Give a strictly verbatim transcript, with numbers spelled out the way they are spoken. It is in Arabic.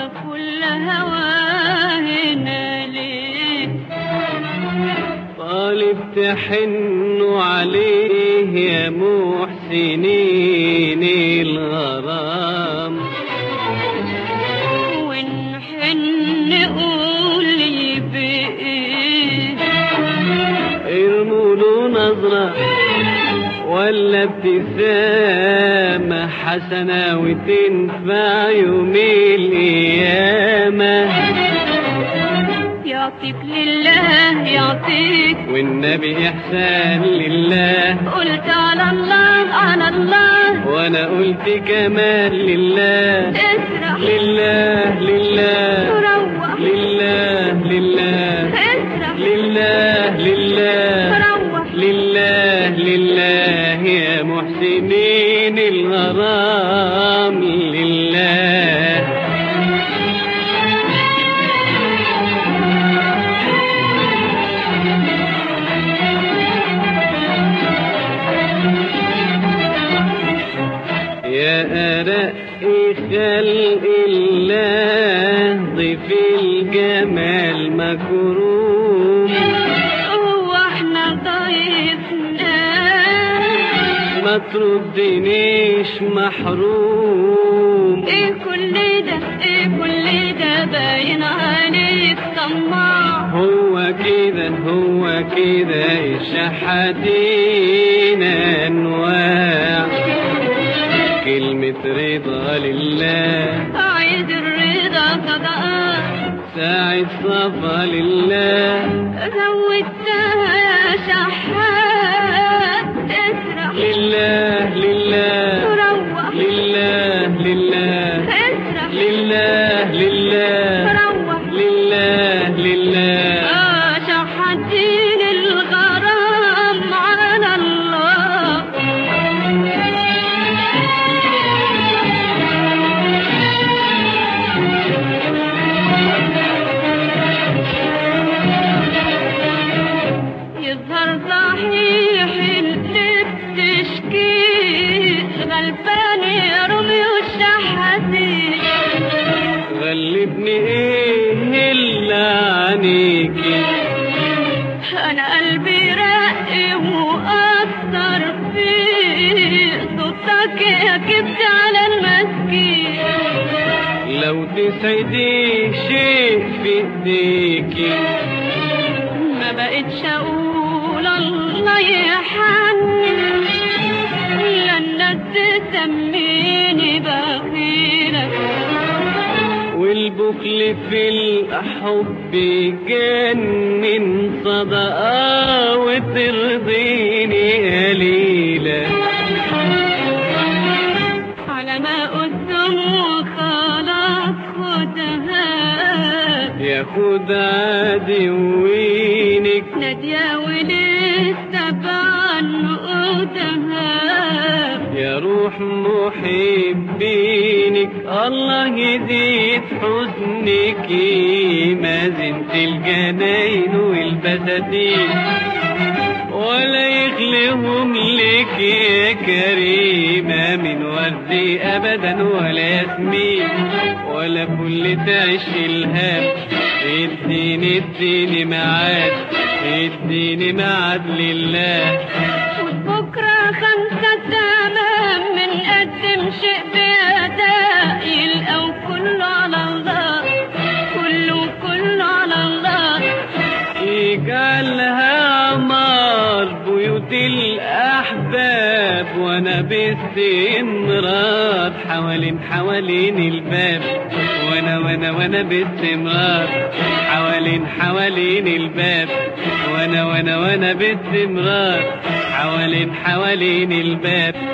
يا كل هواهنا ليه طالب تحنوا عليه يا محسنين الغرام ونحن قول لي بإيه ارموا له نظرة ولا ابتسامة حسنة وتنفع يوم القيامة يعطيك لله يعطيك والنبي إحسان لله قلت على الله على الله وأنا قلت كمان لله اسرح لله لله روح لله لله اسرح لله لله روح لله لله يا محسنين الغرام لله يا أرق خلق الله ضيف الجمال مكروم هو احنا ضيفنا ما تردنيش محروم ايه كل ده ايه كل ده باين عليك طماع هو كده هو كده الشحاتين أنواع كلمة رضا لله عايز الرضا صدقات ساعة صفا لله زودتها يا شحات اسرح لله لله روح لله لله اسرح لله لله روح لله لله اه شحاتين الغرام على الله يظهر صحيح اللي بتشكيه غلبان يا روميو الشحاتين غلبني ايه الا عنيكي انا قلبي رقي واثر فيه صوتك يا كبت على المسكين لو تسعدي شيء في ايديكي ما بقتش اقول الله يحنن لا الناس تسميني بخيلة والبخل في الحب يجنن صدقة وترضيني قليلة على ما قدام وخلاص خدها ياخد عدوينك نادية ولسه بعنقودها يا روح محبينك الله يزيد حزنك ما زنت الجناين والبساتين ولا يخلهم لك يا كريمة من ورد أبدا ولا ياسمين ولا كل تعيش الهام اديني اديني معاد اديني معاد لله وبكرة خمسة تمام من قدم شيء بأداء يلقوا كله على الله كله كله على الله يجعلها عمار بيوت الأحباب وأنا باستمرار حوالين حوالين الباب وأنا وأنا وأنا باستمرار حوالين حوالين الباب وأنا وأنا وأنا باستمرار حوالين حوالين الباب